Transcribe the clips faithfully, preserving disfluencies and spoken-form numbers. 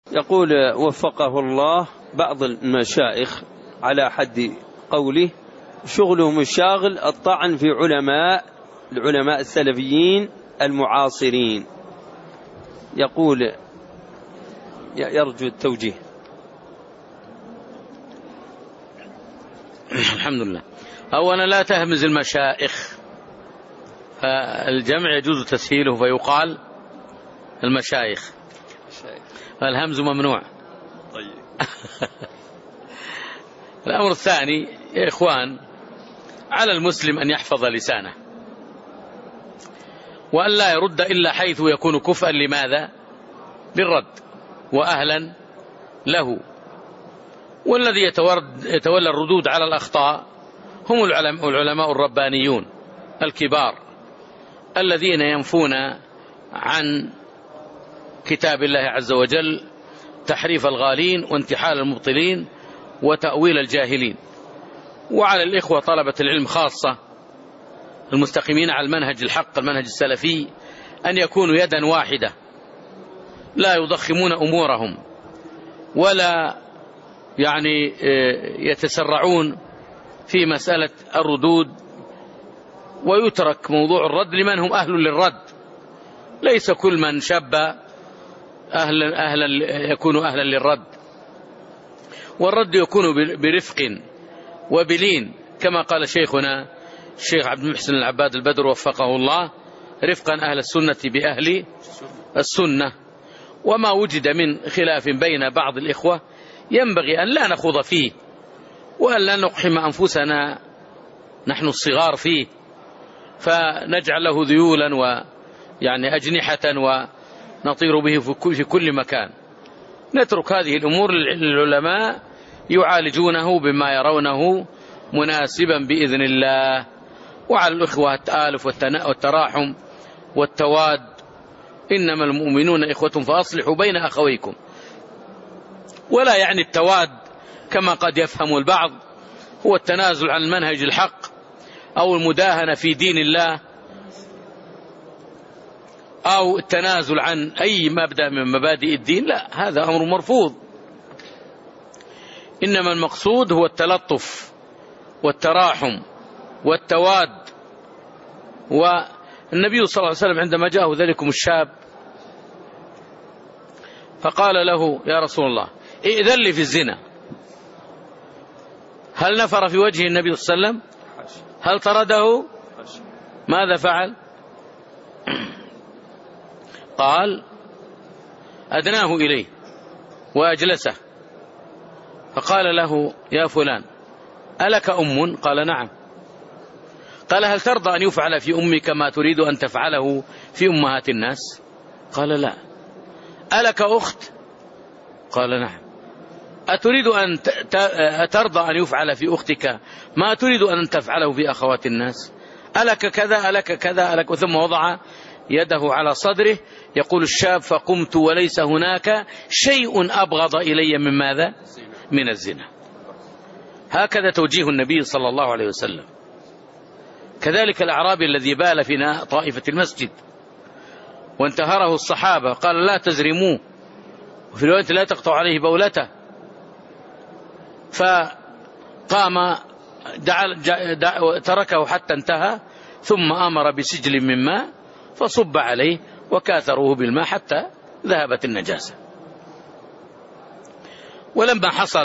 يقول وفقه الله بعض المشايخ على حد قوله شغلهم الشاغل الطعن في علماء العلماء السلفيين المعاصرين، يقول يرجو التوجيه. الحمد لله. أولا لا تهمز المشائخ، فالجمع يجوز تسهيله فيقال المشايخ، الهمز ممنوع. طيب. الأمر الثاني يا إخوان، على المسلم أن يحفظ لسانه وأن لا يرد إلا حيث يكون كفءا لماذا؟ للرد وأهلا له. والذي يتولى الردود على الأخطاء هم العلماء الربانيون الكبار الذين ينفون عن كتاب الله عز وجل تحريف الغالين وانتحال المبطلين وتأويل الجاهلين. وعلى الإخوة طلبة العلم خاصة المستقيمين على المنهج الحق المنهج السلفي أن يكونوا يدا واحدة، لا يضخمون أمورهم ولا يعني يتسرعون في مسألة الردود، ويترك موضوع الرد لمن هم أهل للرد. ليس كل من شب أهلا, أهلا يكون أهلا للرد، والرد يكون برفق وبلين كما قال شيخنا الشيخ عبد المحسن العباد البدر وفقه الله، رفقا أهل السنة بأهل السنة. وما وجد من خلاف بين بعض الإخوة ينبغي أن لا نخوض فيه وأن لا نقحم أنفسنا نحن الصغار فيه فنجعل له ذيولا ويعني أجنحة ونطير به في كل مكان. نترك هذه الأمور للعلماء يعالجونه بما يرونه مناسبا بإذن الله. وعلى الأخوة التآلف والتراحم والتواد، إنما المؤمنون إخوة فأصلحوا بين أخويكم. ولا يعني التواد كما قد يفهم البعض هو التنازل عن المنهج الحق أو المداهنة في دين الله أو التنازل عن أي مبدأ من مبادئ الدين، لا، هذا أمر مرفوض. إنما المقصود هو التلطف والتراحم والتواد. والنبي صلى الله عليه وسلم عندما جاءه ذلكم الشاب فقال له يا رسول الله ائذن لي في الزنا، هل نفر في وجه النبي صلى الله عليه وسلم؟ هل طرده؟ ماذا فعل؟ قال أدناه إليه وأجلسه فقال له يا فلان ألك أم؟ قال نعم. قال هل ترضى أن يفعل في أمك ما تريد أن تفعله في أمهات الناس؟ قال لا. ألك أخت؟ قال نعم. أتريد أن ترضى أن يفعل في أختك ما تريد أن تفعله في أخوات الناس؟ ألك كذا ألك كذا ألك. ثم وضع يده على صدره. يقول الشاب فقمت وليس هناك شيء أبغض إلي من ماذا؟ من الزنا. هكذا توجيه النبي صلى الله عليه وسلم. كذلك الأعرابي الذي بال في طائفة المسجد وانتهره الصحابة قال لا تزرموه، وفي الوقت لا تقطع عليه بولته، فقام دع دع تركه حتى انتهى ثم أمر بسجل من ماء فصب عليه وكاثروه بالماء حتى ذهبت النجاسة. ولما حصل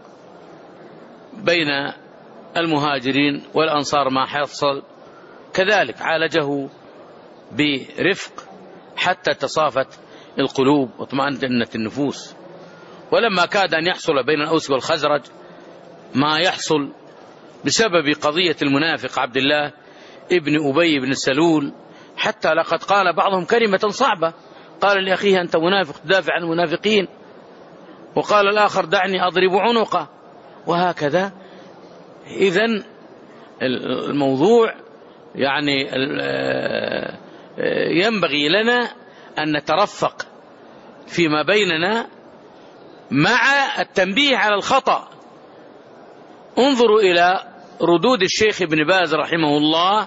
بين المهاجرين والأنصار ما حصل كذلك عالجه برفق حتى تصافت القلوب واطمأنت النفوس. ولما كاد أن يحصل بين الأوس والخزرج ما يحصل بسبب قضية المنافق عبد الله ابن أبي بن سلول، حتى لقد قال بعضهم كلمة صعبة، قال لأخيه أنت منافق تدافع عن المنافقين، وقال الآخر دعني أضرب عنقه، وهكذا. إذن الموضوع يعني ينبغي لنا أن نترفق فيما بيننا مع التنبيه على الخطأ. انظروا إلى ردود الشيخ ابن باز رحمه الله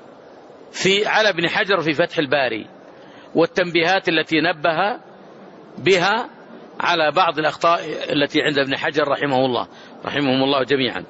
في على ابن حجر في فتح الباري، والتنبيهات التي نبه بها على بعض الأخطاء التي عند ابن حجر رحمه الله رحمهم الله جميعا.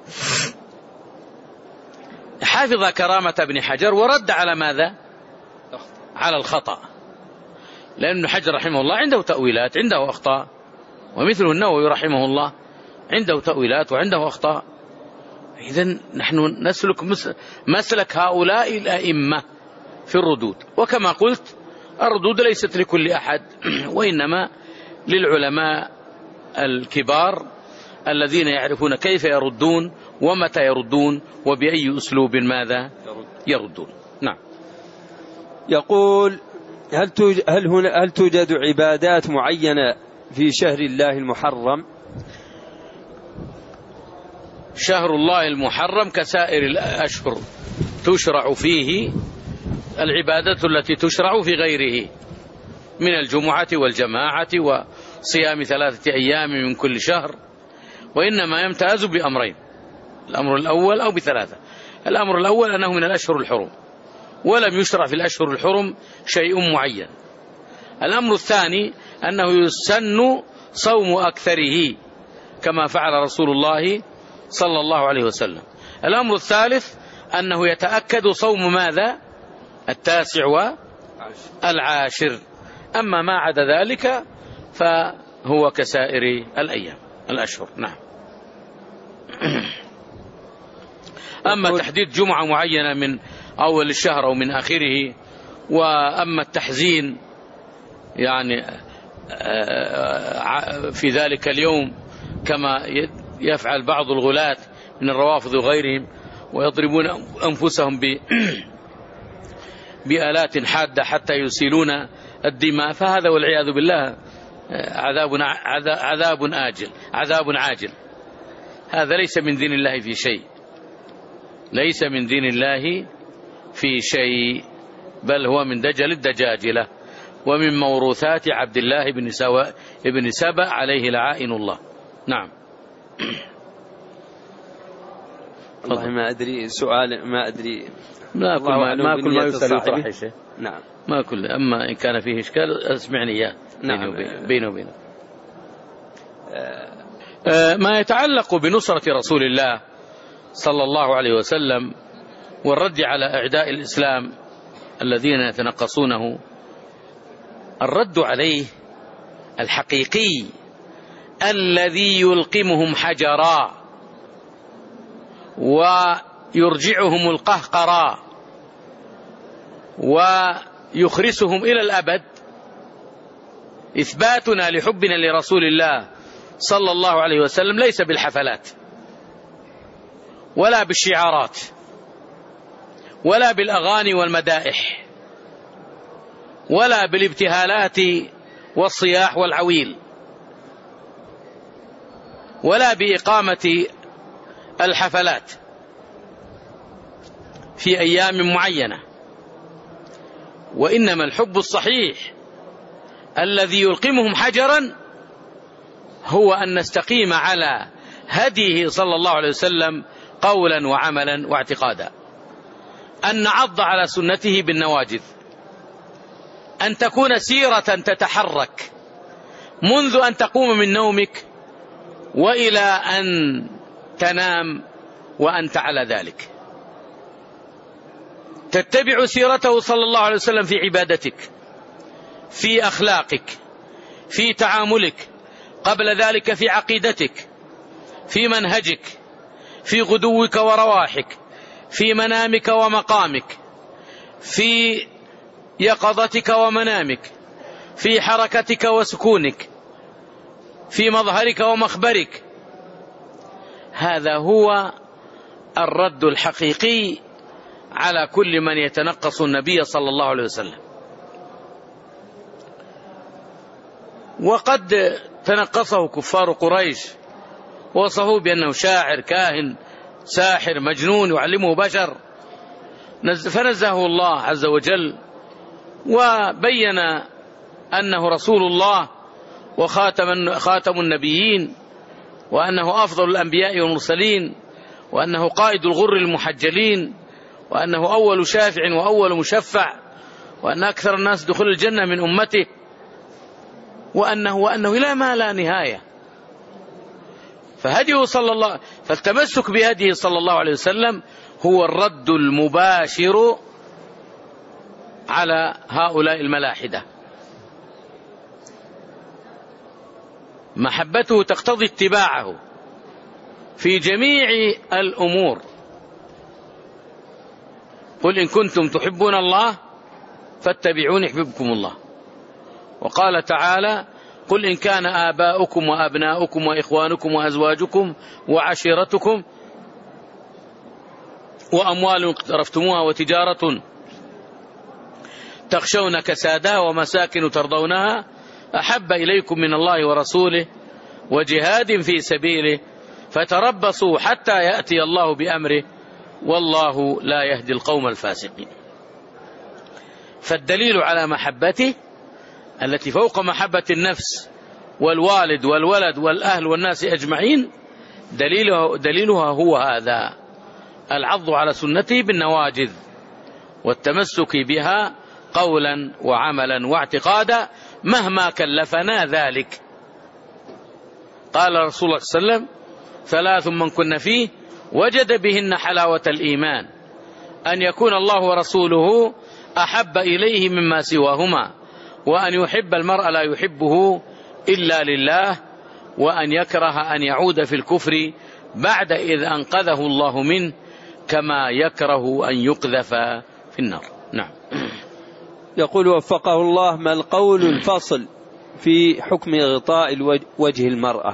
حافظ كرامة ابن حجر ورد على ماذا؟ على الخطأ، لأن ابن حجر رحمه الله عنده تأويلات، عنده أخطاء، ومثله النووي رحمه الله عنده تأويلات وعنده أخطاء. إذن نحن نسلك مسلك هؤلاء الأئمة في الردود. وكما قلت الردود ليست لكل أحد، وإنما للعلماء الكبار الذين يعرفون كيف يردون ومتى يردون وبأي أسلوب ماذا يردون. نعم. يقول هل توجد, هل هنا هل توجد عبادات معينة في شهر الله المحرم؟ شهر الله المحرم كسائر الأشهر تشرع فيه العبادة التي تشرع في غيره من الجمعة والجماعة وصيام ثلاثة أيام من كل شهر، وإنما يمتاز بأمرين: الأمر الأول أو بثلاثة. الأمر الأول أنه من الأشهر الحرم ولم يشرع في الأشهر الحرم شيء معين. الأمر الثاني أنه يسن صوم أكثره كما فعل رسول الله صلى الله عليه وسلم. الأمر الثالث أنه يتأكد صوم ماذا؟ التاسع والعاشر. أما ما عدا ذلك فهو كسائر الأيام الأشهر. نعم. أما تحديد جمعة معينة من أول الشهر أو من آخره، وأما التحزين يعني في ذلك اليوم كما يفعل بعض الغلاة من الروافض وغيرهم ويضربون أنفسهم بآلات حادة حتى يسيلون الدماء، فهذا والعياذ بالله عذاب عذاب آجل عذاب عاجل. هذا ليس من دين الله في شيء، ليس من دين الله في شيء، بل هو من دجل الدجاجلة ومن موروثات عبد الله بن سواء ابن سبأ عليه لعائن الله. نعم. والله ما أدري سؤال ما أدري ما كل ما, ما, كل ما يسأل يطرح شيء. نعم. ما كل أما إن كان فيه إشكال أسمعني إياه. نعم. بينه وبينه آه ما يتعلق بنصرة رسول الله صلى الله عليه وسلم والرد على أعداء الإسلام الذين يتنقصونه، الرد عليه الحقيقي الذي يلقمهم حجرا ويرجعهم القهقرا ويخرسهم إلى الأبد، إثباتنا لحبنا لرسول الله صلى الله عليه وسلم ليس بالحفلات ولا بالشعارات ولا بالأغاني والمدائح ولا بالابتهالات والصياح والعويل ولا بإقامة الحفلات في أيام معينة، وإنما الحب الصحيح الذي يلقمهم حجرا هو أن نستقيم على هديه صلى الله عليه وسلم قولا وعملا واعتقادا، أن نعض على سنته بالنواجذ، أن تكون سيرة تتحرك منذ أن تقوم من نومك وإلى أن تنام وأنت على ذلك، تتبع سيرته صلى الله عليه وسلم في عبادتك، في أخلاقك، في تعاملك، قبل ذلك في عقيدتك، في منهجك، في غدوك ورواحك، في منامك ومقامك، في يقظتك ومنامك، في حركتك وسكونك، في مظهرك ومخبرك. هذا هو الرد الحقيقي على كل من يتنقص النبي صلى الله عليه وسلم. وقد تنقصه كفار قريش وصفوه بأنه شاعر كاهن ساحر مجنون يعلمه بشر، فنزهه الله عز وجل وبين أنه رسول الله وخاتم خاتم النبيين، وأنه أفضل الأنبياء والمرسلين، وأنه قائد الغر المحجلين، وأنه أول شافع وأول مشفع، وأن أكثر الناس دخول الجنة من أمته. وأنه وأنه إلى ما لا نهاية. فهديه صلى الله فالتمسك بهديه صلى الله عليه وسلم هو الرد المباشر على هؤلاء الملاحدة. محبته تقتضي اتباعه في جميع الأمور. قل إن كنتم تحبون الله فاتبعوني يحببكم الله. وقال تعالى قل إن كان آباؤكم وأبناؤكم وإخوانكم وأزواجكم وعشيرتكم وأموال اقترفتموها وتجارة تخشون كسادها ومساكن ترضونها أحب إليكم من الله ورسوله وجهاد في سبيله فتربصوا حتى يأتي الله بأمره والله لا يهدي القوم الفاسقين. فالدليل على محبته التي فوق محبة النفس والوالد والولد والأهل والناس أجمعين دليلها, دليلها هو هذا: العض على سنته بالنواجذ والتمسك بها قولا وعملا واعتقادا مهما كلفنا ذلك. قال رسول الله صلى الله عليه وسلم ثلاث من كن فيه وجد بهن حلاوة الإيمان: أن يكون الله ورسوله أحب إليه مما سواهما، وأن يحب المرء لا يحبه إلا لله، وأن يكره أن يعود في الكفر بعد إذ أنقذه الله منه كما يكره أن يقذف في النار. نعم. يقول وفقه الله: ما القول الفصل في حكم غطاء وجه المرأة؟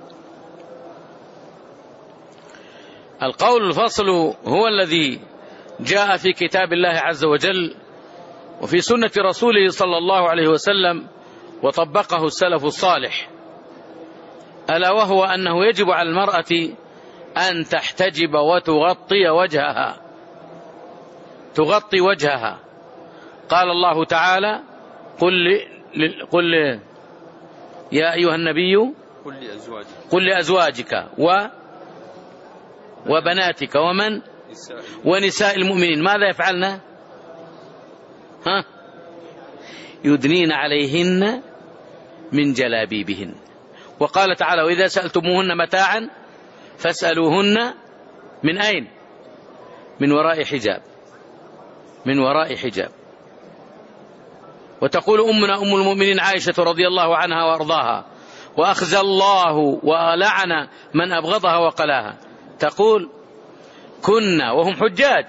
القول الفصل هو الذي جاء في كتاب الله عز وجل وفي سنة رسوله صلى الله عليه وسلم وطبقه السلف الصالح، ألا وهو أنه يجب على المرأة أن تحتجب وتغطي وجهها تغطي وجهها. قال الله تعالى: قل, قل يا أيها النبي قل لأزواجك, قل لأزواجك و وبناتك ومن ونساء المؤمنين ماذا يفعلن؟ ها؟ يدنين عليهن من جلابيبهن. وقال تعالى: وإذا سألتموهن متاعا فاسألوهن من أين؟ من وراء حجاب من وراء حجاب. وتقول أمنا أم المؤمنين عائشة رضي الله عنها وأرضاها: وأخزى الله ولعن من أبغضها وقلاها، تقول: كنا وهم حجاج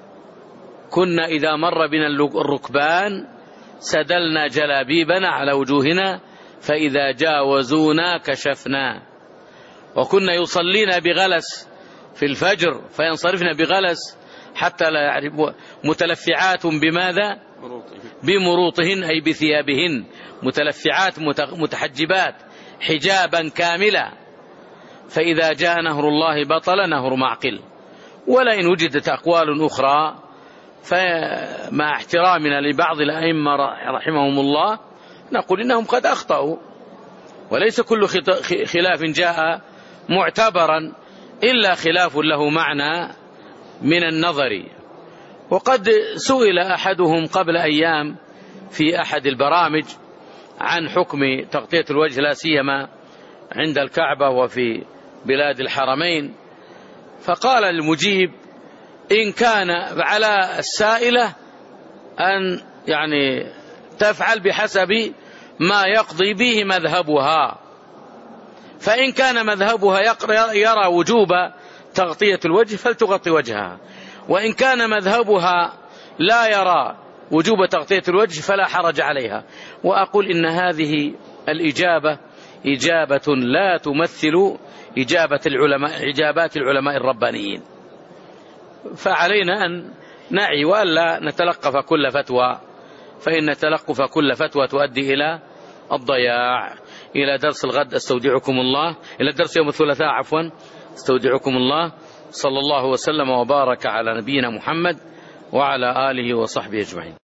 كنا إذا مر بنا الركبان سدلنا جلابيبنا على وجوهنا فإذا جاوزونا كشفنا، وكنا يصلينا بغلس في الفجر فينصرفنا بغلس حتى لا يعرف متلفعات بماذا؟ بمروطهن أي بثيابهن، متلفعات متحجبات حجابا كاملا، فإذا جاء نهر الله بطل نهر معقل. ولئن وجدت أقوال أخرى فمع احترامنا لبعض الأئمة رحمهم الله نقول إنهم قد أخطأوا، وليس كل خلاف جاء معتبرا إلا خلاف له معنى من النظر. وقد سئل أحدهم قبل أيام في أحد البرامج عن حكم تغطية الوجه لا سيما عند الكعبة وفي بلاد الحرمين، فقال المجيب: إن كان على السائلة أن يعني تفعل بحسب ما يقضي به مذهبها، فإن كان مذهبها يرى وجوب تغطية الوجه فلتغطي وجهها، وإن كان مذهبها لا يرى وجوب تغطية الوجه فلا حرج عليها. وأقول إن هذه الإجابة إجابة لا تمثل إجابة العلماء إجابات العلماء الربانيين، فعلينا أن نعي وألا نتلقف كل فتوى، فإن تلقف كل فتوى تؤدي إلى الضياع. إلى درس الغد استودعكم الله، إلى درس يوم الثلاثاء عفوا استودعكم الله. صلى الله وسلم وبارك على نبينا محمد وعلى آله وصحبه أجمعين.